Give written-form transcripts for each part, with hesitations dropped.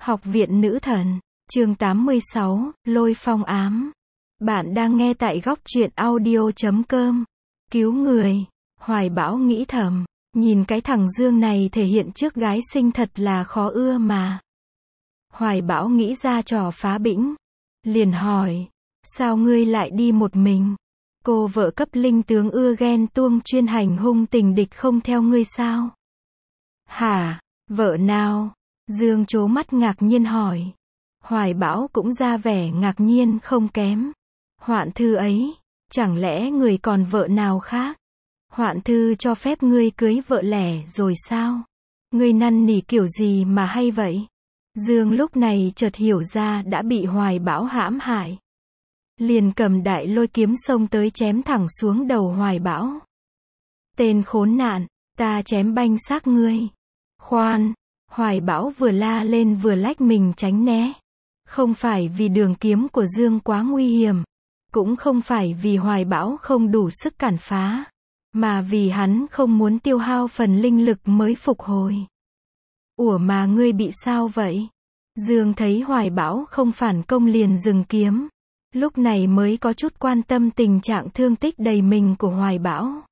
Học viện Nữ Thần, chương 86, Lôi Phong ám. Bạn đang nghe tại góc truyện audio.com. Cứu người. Hoài Bão nghĩ thầm, nhìn cái thằng Dương này thể hiện trước gái xinh thật là khó ưa mà. Hoài Bão nghĩ ra trò phá bĩnh. Liền hỏi, sao ngươi lại đi một mình? Cô vợ cấp linh tướng ưa ghen tuông chuyên hành hung tình địch không theo ngươi sao? Hả? Vợ nào? Dương trố mắt ngạc nhiên hỏi. Hoài Bão cũng ra vẻ ngạc nhiên không kém. Hoạn thư ấy, chẳng lẽ người còn vợ nào khác? Hoạn thư cho phép ngươi cưới vợ lẻ rồi sao? Ngươi năn nỉ kiểu gì mà hay vậy? Dương lúc này chợt hiểu ra đã bị Hoài Bão hãm hại. Liền cầm đại lôi kiếm xông tới chém thẳng xuống đầu Hoài Bão. Tên khốn nạn, ta chém banh xác ngươi. Khoan! Hoài Bão vừa la lên vừa lách mình tránh né. Không phải vì đường kiếm của Dương quá nguy hiểm. Cũng không phải vì Hoài Bão không đủ sức cản phá. Mà vì hắn không muốn tiêu hao phần linh lực mới phục hồi. Ủa mà ngươi bị sao vậy? Dương thấy Hoài Bão không phản công liền dừng kiếm. Lúc này mới có chút quan tâm tình trạng thương tích đầy mình của Hoài Bão.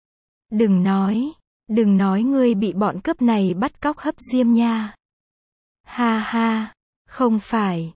Đừng nói ngươi bị bọn cướp này bắt cóc hấp diêm nha. Ha ha, không phải,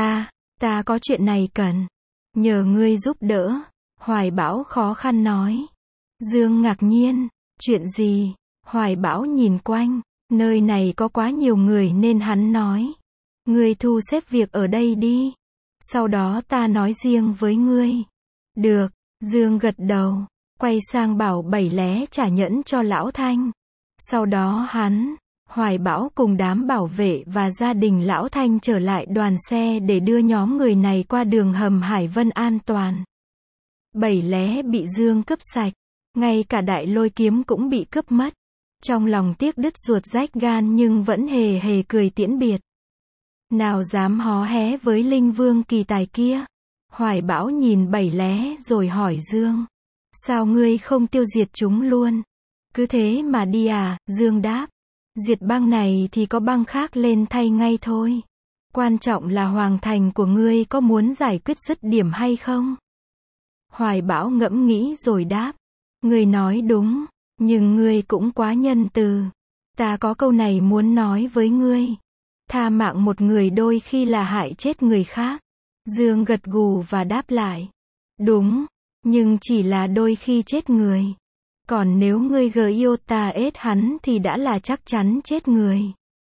ta có chuyện này cần nhờ ngươi giúp đỡ. Hoài Bão khó khăn nói. Dương ngạc nhiên, chuyện gì? Hoài Bão nhìn quanh, nơi này có quá nhiều người nên hắn nói. Ngươi thu xếp việc ở đây đi. Sau đó ta nói riêng với ngươi. Được, Dương gật đầu, quay sang bảo Bảy Lé trả nhẫn cho Lão Thanh. Sau đó Hoài Bão cùng đám bảo vệ và gia đình Lão Thanh trở lại đoàn xe để đưa nhóm người này qua đường hầm Hải Vân an toàn. Bảy Lé bị Dương cướp sạch, ngay cả đại lôi kiếm cũng bị cướp mất. Trong lòng tiếc đứt ruột rách gan nhưng vẫn hề hề cười tiễn biệt. Nào dám hó hé với Linh Vương kỳ tài kia. Hoài Bão nhìn Bảy Lé rồi hỏi Dương. Sao ngươi không tiêu diệt chúng luôn? Cứ thế mà đi à? Dương đáp. Diệt băng này thì có băng khác lên thay ngay thôi. Quan trọng là hoàng thành của ngươi có muốn giải quyết dứt điểm hay không? Hoài Bão ngẫm nghĩ rồi đáp. Ngươi nói đúng, nhưng ngươi cũng quá nhân từ. Ta có câu này muốn nói với ngươi. Tha mạng một người đôi khi là hại chết người khác. Dương gật gù và đáp lại. Đúng, nhưng chỉ là đôi khi chết người. Còn nếu ngươi yêu ta ết hắn thì đã là chắc chắn chết người.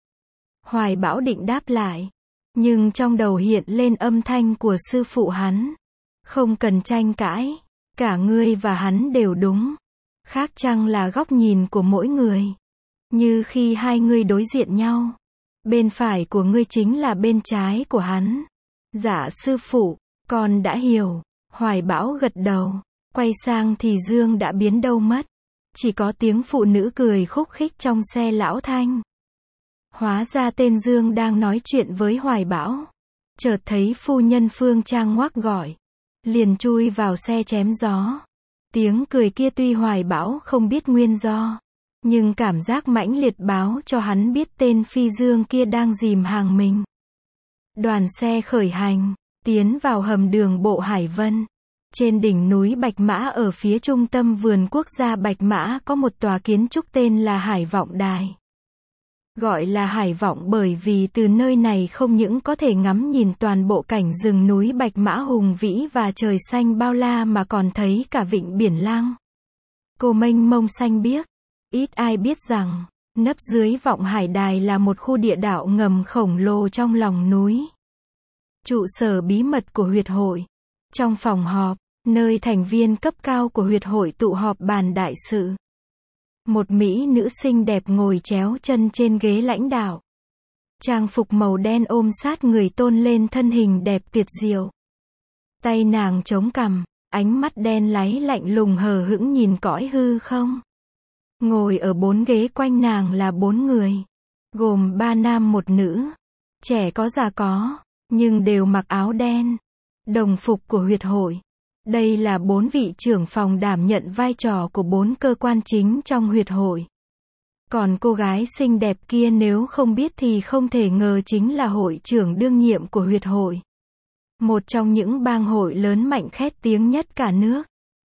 Hoài Bão định đáp lại. Nhưng trong đầu hiện lên âm thanh của sư phụ hắn. Không cần tranh cãi. Cả ngươi và hắn đều đúng. Khác chăng là góc nhìn của mỗi người. Như khi hai ngươi đối diện nhau. Bên phải của ngươi chính là bên trái của hắn. Dạ sư phụ, con đã hiểu. Hoài Bão gật đầu. Quay sang thì Dương đã biến đâu mất. Chỉ có tiếng phụ nữ cười khúc khích trong xe Lão Thanh. Hóa ra tên Dương đang nói chuyện với Hoài Bão. Chợt thấy phu nhân Phương Trang ngoắc gọi. Liền chui vào xe chém gió. Tiếng cười kia tuy Hoài Bão không biết nguyên do. Nhưng cảm giác mãnh liệt báo cho hắn biết tên phi Dương kia đang dìm hàng mình. Đoàn xe khởi hành, tiến vào hầm đường bộ Hải Vân. Trên đỉnh núi Bạch Mã ở phía trung tâm vườn quốc gia Bạch Mã có một tòa kiến trúc tên là Hải Vọng Đài. Gọi là Hải Vọng bởi vì từ nơi này không những có thể ngắm nhìn toàn bộ cảnh rừng núi Bạch Mã hùng vĩ và trời xanh bao la mà còn thấy cả vịnh biển Lăng. Cô mênh mông xanh biếc. Ít ai biết rằng, nấp dưới Vọng Hải Đài là một khu địa đạo ngầm khổng lồ trong lòng núi. Trụ sở bí mật của huyệt hội. Trong phòng họp, nơi thành viên cấp cao của huyệt hội tụ họp bàn đại sự. Một mỹ nữ xinh đẹp ngồi chéo chân trên ghế lãnh đạo. Trang phục màu đen ôm sát người tôn lên thân hình đẹp tuyệt diệu. Tay nàng chống cằm, ánh mắt đen láy lạnh lùng hờ hững nhìn cõi hư không. Ngồi ở 4 ghế quanh nàng là 4 người. Gồm 3 nam 1 nữ. Trẻ có già có, nhưng đều mặc áo đen. Đồng phục của huyệt hội. Đây là 4 vị trưởng phòng đảm nhận vai trò của 4 cơ quan chính trong huyệt hội. Còn cô gái xinh đẹp kia nếu không biết thì không thể ngờ chính là hội trưởng đương nhiệm của huyệt hội. Một trong những bang hội lớn mạnh khét tiếng nhất cả nước.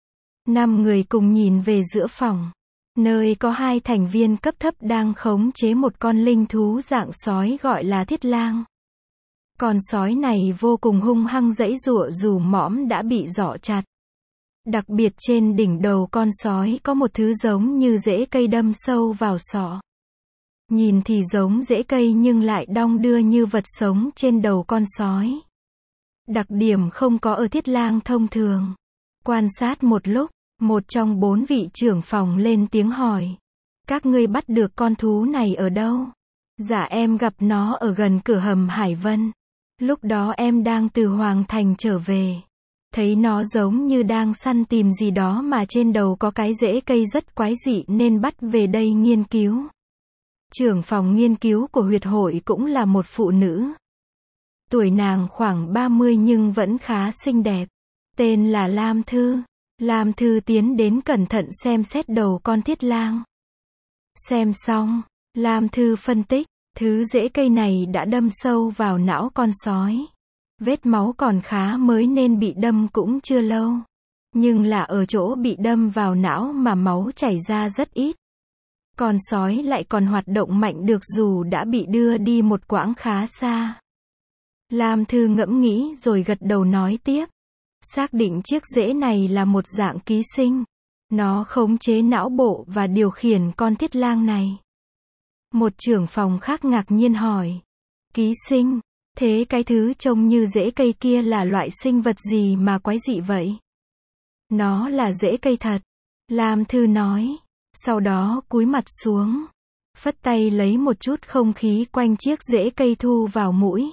5 người cùng nhìn về giữa phòng, nơi có 2 thành viên cấp thấp đang khống chế một con linh thú dạng sói gọi là thiết lang. Con sói này vô cùng hung hăng giãy giụa dù mõm đã bị giỏ chặt. Đặc biệt trên đỉnh đầu con sói có một thứ giống như rễ cây đâm sâu vào sọ. Nhìn thì giống rễ cây nhưng lại đong đưa như vật sống trên đầu con sói. Đặc điểm không có ở thiết lang thông thường. Quan sát một lúc, một trong 4 vị trưởng phòng lên tiếng hỏi. Các ngươi bắt được con thú này ở đâu? Dạ em gặp nó ở gần cửa hầm Hải Vân. Lúc đó em đang từ Hoàng Thành trở về. Thấy nó giống như đang săn tìm gì đó mà trên đầu có cái rễ cây rất quái dị nên bắt về đây nghiên cứu. Trưởng phòng nghiên cứu của huyệt hội cũng là một phụ nữ. Tuổi nàng khoảng 30 nhưng vẫn khá xinh đẹp. Tên là Lam Thư. Lam Thư tiến đến cẩn thận xem xét đầu con thiết lang. Xem xong, Lam Thư phân tích, thứ rễ cây này đã đâm sâu vào não con sói. Vết máu còn khá mới nên bị đâm cũng chưa lâu. Nhưng là ở chỗ bị đâm vào não mà máu chảy ra rất ít. Con sói lại còn hoạt động mạnh được dù đã bị đưa đi một quãng khá xa. Lam Thư ngẫm nghĩ rồi gật đầu nói tiếp. Xác định chiếc rễ này là một dạng ký sinh. Nó khống chế não bộ và điều khiển con thiết lang này. Một trưởng phòng khác ngạc nhiên hỏi. Ký sinh? Thế cái thứ trông như rễ cây kia là loại sinh vật gì mà quái dị vậy? Nó là rễ cây thật. Lam Thư nói. Sau đó cúi mặt xuống. Phất tay lấy một chút không khí quanh chiếc rễ cây thu vào mũi.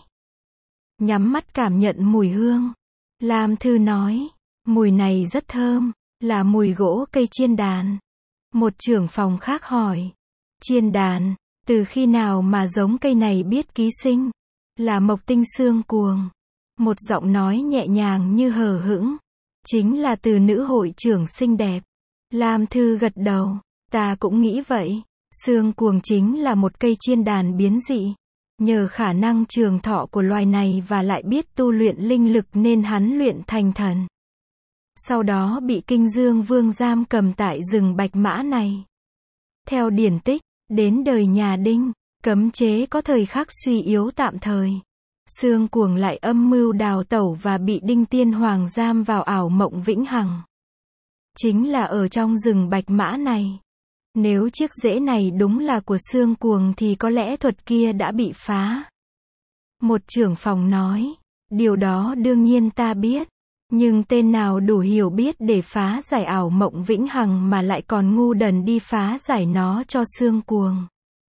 Nhắm mắt cảm nhận mùi hương. Lam Thư nói. Mùi này rất thơm. Là mùi gỗ cây chiên đàn. Một trưởng phòng khác hỏi. Chiên đàn? Từ khi nào mà giống cây này biết ký sinh? Là Mộc Tinh Xương Cuồng. Một giọng nói nhẹ nhàng như hờ hững. Chính là từ nữ hội trưởng xinh đẹp. Lam Thư gật đầu. Ta cũng nghĩ vậy. Xương Cuồng chính là một cây chiên đàn biến dị. Nhờ khả năng trường thọ của loài này và lại biết tu luyện linh lực nên hắn luyện thành thần. Sau đó bị Kinh Dương Vương giam cầm tại rừng Bạch Mã này. Theo điển tích, đến đời nhà Đinh, cấm chế có thời khắc suy yếu tạm thời. Xương Cuồng lại âm mưu đào tẩu và bị Đinh Tiên Hoàng giam vào ảo mộng vĩnh hằng. Chính là ở trong rừng Bạch Mã này. Nếu chiếc rễ này đúng là của Xương Cuồng thì có lẽ thuật kia đã bị phá. Một trưởng phòng nói, điều đó đương nhiên ta biết. Nhưng tên nào đủ hiểu biết để phá giải ảo mộng vĩnh hằng mà lại còn ngu đần đi phá giải nó cho Xương Cuồng.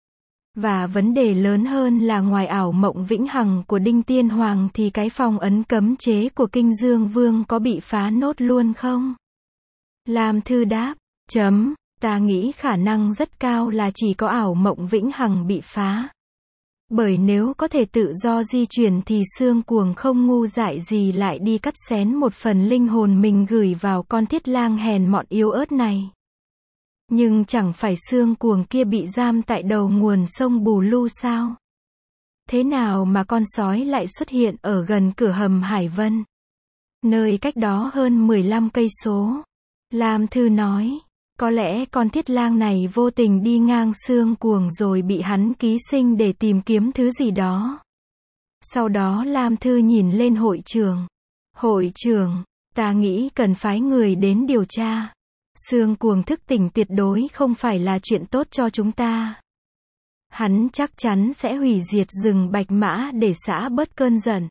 Và vấn đề lớn hơn là ngoài ảo mộng vĩnh hằng của Đinh Tiên Hoàng thì cái phong ấn cấm chế của Kinh Dương Vương có bị phá nốt luôn không? Lam Thư đáp, ta nghĩ khả năng rất cao là chỉ có ảo mộng vĩnh hằng bị phá. Bởi nếu có thể tự do di chuyển thì Xương Cuồng không ngu dại gì lại đi cắt xén một phần linh hồn mình gửi vào con thiết lang hèn mọn yếu ớt này. Nhưng chẳng phải Xương Cuồng kia bị giam tại đầu nguồn sông Bù Lu sao? Thế nào mà con sói lại xuất hiện ở gần cửa hầm Hải Vân? Nơi cách đó hơn 15 cây số. Lam Thư nói. Có lẽ con thiết lang này vô tình đi ngang Xương Cuồng rồi bị hắn ký sinh để tìm kiếm thứ gì đó. Sau đó Lam Thư nhìn lên hội trưởng. Hội trưởng, ta nghĩ cần phái người đến điều tra. Xương Cuồng thức tỉnh tuyệt đối không phải là chuyện tốt cho chúng ta. Hắn chắc chắn sẽ hủy diệt rừng Bạch Mã để xả bớt cơn giận.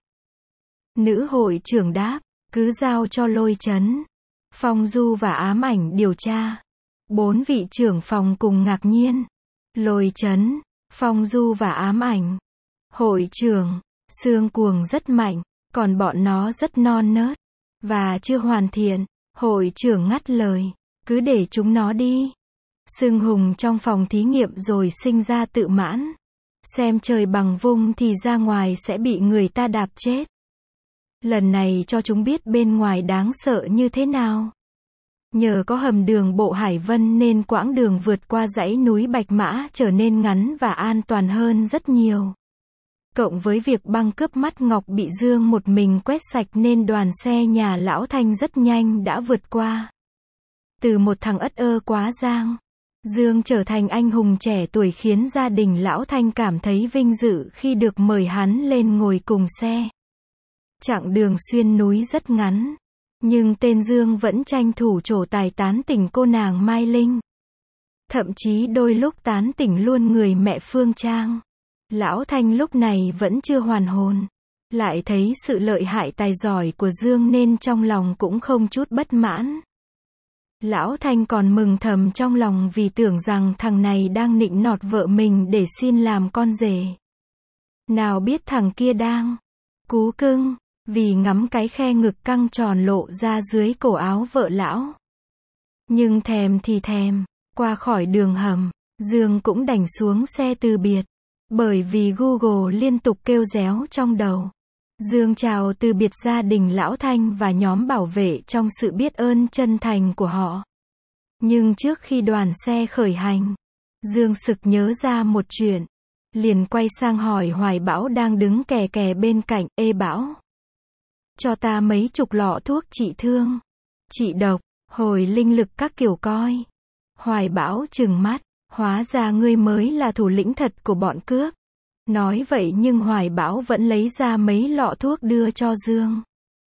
Nữ hội trưởng đáp, cứ giao cho Lôi Chấn, Phong Du và Ám Ảnh điều tra. 4 vị trưởng phòng cùng ngạc nhiên. Lôi Chấn, Phong Du và Ám Ảnh. Hội trưởng, Xương Cuồng rất mạnh, còn bọn nó rất non nớt và chưa hoàn thiện. Hội trưởng ngắt lời, cứ để chúng nó đi. Xương hùng trong phòng thí nghiệm rồi sinh ra tự mãn. Xem trời bằng vung thì ra ngoài sẽ bị người ta đạp chết. Lần này cho chúng biết bên ngoài đáng sợ như thế nào. Nhờ có hầm đường bộ Hải Vân nên quãng đường vượt qua dãy núi Bạch Mã trở nên ngắn và an toàn hơn rất nhiều. Cộng với việc băng cướp mắt ngọc bị Dương một mình quét sạch nên đoàn xe nhà Lão Thanh rất nhanh đã vượt qua. Từ một thằng ất ơ quá giang, Dương trở thành anh hùng trẻ tuổi khiến gia đình Lão Thanh cảm thấy vinh dự khi được mời hắn lên ngồi cùng xe. Chặng đường xuyên núi rất ngắn, nhưng tên Dương vẫn tranh thủ trổ tài tán tỉnh cô nàng Mai Linh. Thậm chí đôi lúc tán tỉnh luôn người mẹ Phương Trang. Lão Thanh lúc này vẫn chưa hoàn hồn, lại thấy sự lợi hại tài giỏi của Dương nên trong lòng cũng không chút bất mãn. Lão Thanh còn mừng thầm trong lòng vì tưởng rằng thằng này đang nịnh nọt vợ mình để xin làm con rể. Nào biết thằng kia đang cú cưng, vì ngắm cái khe ngực căng tròn lộ ra dưới cổ áo vợ lão. Nhưng thèm thì thèm, qua khỏi đường hầm, Dương cũng đành xuống xe từ biệt. Bởi vì Google liên tục kêu réo trong đầu. Dương chào từ biệt gia đình Lão Thanh và nhóm bảo vệ trong sự biết ơn chân thành của họ. Nhưng trước khi đoàn xe khởi hành, Dương sực nhớ ra một chuyện. Liền quay sang hỏi Hoài Bão đang đứng kè kè bên cạnh, ê Bão, cho ta mấy chục lọ thuốc trị thương, trị độc, hồi linh lực các kiểu coi. Hoài Bão trừng mắt, hóa ra ngươi mới là thủ lĩnh thật của bọn cướp. Nói vậy nhưng Hoài Bão vẫn lấy ra mấy lọ thuốc đưa cho Dương.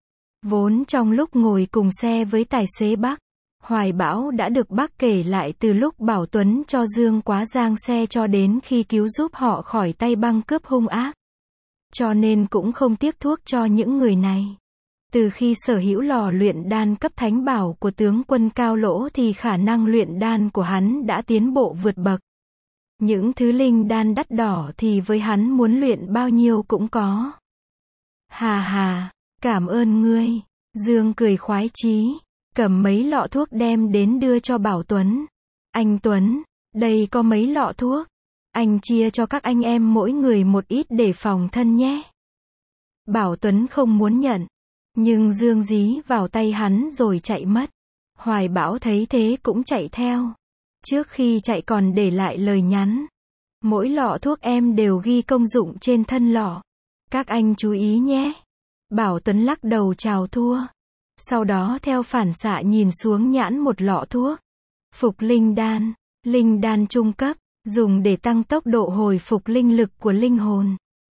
Vốn trong lúc ngồi cùng xe với tài xế Bắc, Hoài Bão đã được Bắc kể lại từ lúc Bảo Tuấn cho Dương quá giang xe cho đến khi cứu giúp họ khỏi tay băng cướp hung ác. Cho nên cũng không tiếc thuốc cho những người này. Từ khi sở hữu lò luyện đan cấp thánh bảo của tướng quân Cao Lỗ thì khả năng luyện đan của hắn đã tiến bộ vượt bậc. Những thứ linh đan đắt đỏ thì với hắn muốn luyện bao nhiêu cũng có. Hà hà, cảm ơn ngươi. Dương cười khoái chí, cầm mấy lọ thuốc đem đến đưa cho Bảo Tuấn. Anh Tuấn, đây có mấy lọ thuốc. Anh chia cho các anh em mỗi người một ít để phòng thân nhé. Bảo Tuấn không muốn nhận. Nhưng Dương dí vào tay hắn rồi chạy mất. Hoài Bão thấy thế cũng chạy theo. Trước khi chạy còn để lại lời nhắn. Mỗi lọ thuốc em đều ghi công dụng trên thân lọ. Các anh chú ý nhé. Bảo Tuấn lắc đầu chào thua. Sau đó theo phản xạ nhìn xuống nhãn một lọ thuốc. Phục linh đan trung cấp, dùng để tăng tốc độ hồi phục linh lực của linh hồn.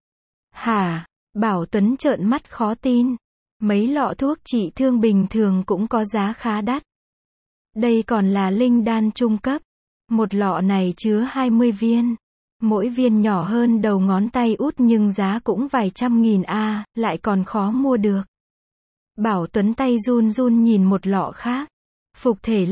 Hả? Bảo Tuấn trợn mắt khó tin. Mấy lọ thuốc trị thương bình thường cũng có giá khá đắt. Đây còn là linh đan trung cấp. Một lọ này chứa 20 viên. Mỗi viên nhỏ hơn đầu ngón tay út nhưng giá cũng vài trăm nghìn a, lại còn khó mua được. Bảo Tuấn tay run run nhìn một lọ khác. Phục thể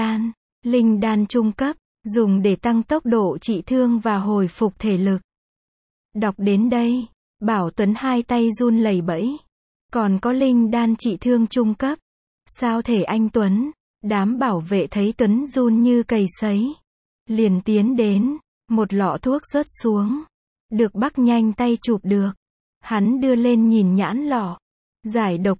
linh đan trung cấp, dùng để tăng tốc độ trị thương và hồi phục thể lực. Đọc đến đây, Bảo Tuấn hai tay run lẩy bẩy. Còn có linh đan trị thương trung cấp. Sao thể anh Tuấn? Đám bảo vệ thấy Tuấn run như cầy sấy. Liền tiến đến, một lọ thuốc rớt xuống. Được Bắc nhanh tay chụp được. Hắn đưa lên nhìn nhãn lọ. Giải độc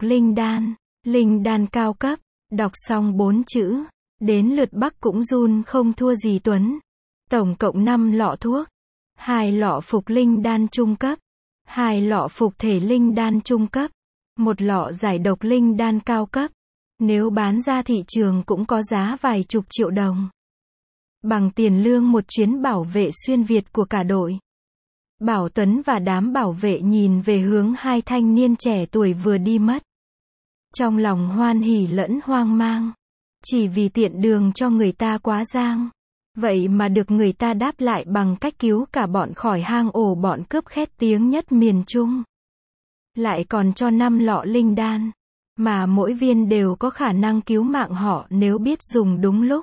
linh đan cao cấp. Đọc xong 4 chữ. Đến lượt Bắc cũng run không thua gì Tuấn. Tổng cộng 5 lọ thuốc. 2 lọ phục linh đan trung cấp. 2 lọ phục thể linh đan trung cấp. 1 lọ giải độc linh đan cao cấp. Nếu bán ra thị trường cũng có giá vài chục triệu đồng. Bằng tiền lương một chuyến bảo vệ xuyên Việt của cả đội. Bảo Tuấn và đám bảo vệ nhìn về hướng hai thanh niên trẻ tuổi vừa đi mất. Trong lòng hoan hỉ lẫn hoang mang. Chỉ vì tiện đường cho người ta quá giang. Vậy mà được người ta đáp lại bằng cách cứu cả bọn khỏi hang ổ bọn cướp khét tiếng nhất miền Trung. Lại còn cho 5 lọ linh đan. Mà mỗi viên đều có khả năng cứu mạng họ nếu biết dùng đúng lúc.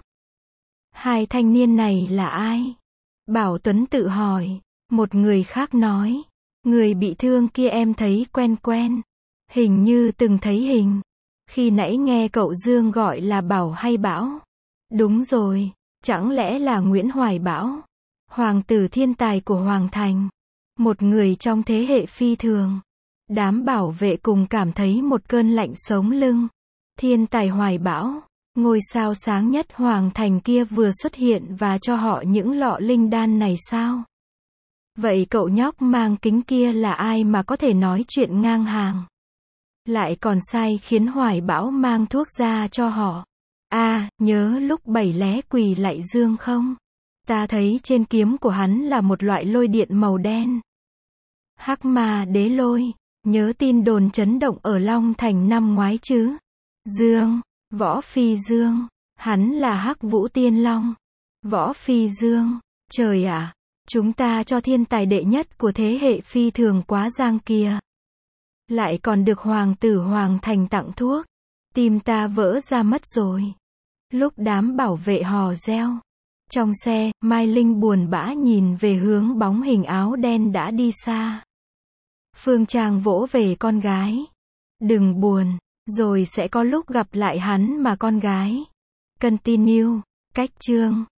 Hai thanh niên này là ai? Bảo Tuấn tự hỏi. Một người khác nói. Người bị thương kia em thấy quen quen. Hình như từng thấy hình. Khi nãy nghe cậu Dương gọi là Bảo hay Bão. Đúng rồi. Chẳng lẽ là Nguyễn Hoài Bão? Hoàng tử thiên tài của Hoàng Thành. Một người trong thế hệ phi thường. Đám bảo vệ cùng cảm thấy một cơn lạnh sống lưng. Thiên tài Hoài Bão. Ngôi sao sáng nhất hoàng thành kia vừa xuất hiện và cho họ những lọ linh đan này sao? Vậy cậu nhóc mang kính kia là ai mà có thể nói chuyện ngang hàng? Lại còn sai khiến Hoài Bão mang thuốc ra cho họ. Nhớ lúc Bảy Lé quỳ lạy Dương không? Ta thấy trên kiếm của hắn là một loại lôi điện màu đen. Hắc Ma Đế Lôi. Nhớ tin đồn chấn động ở Long Thành năm ngoái chứ? Dương. Võ Phi Dương. Hắn là Hắc Vũ Tiên Long. Võ Phi Dương. Trời ạ! Chúng ta cho thiên tài đệ nhất của thế hệ phi thường quá giang kìa. Lại còn được hoàng tử Hoàng Thành tặng thuốc. Tim ta vỡ ra mất rồi. Lúc đám bảo vệ hò reo. Trong xe, Mai Linh buồn bã nhìn về hướng bóng hình áo đen đã đi xa. Phương Trang vỗ về con gái. Đừng buồn, rồi sẽ có lúc gặp lại hắn mà con gái. Continue. Cách chương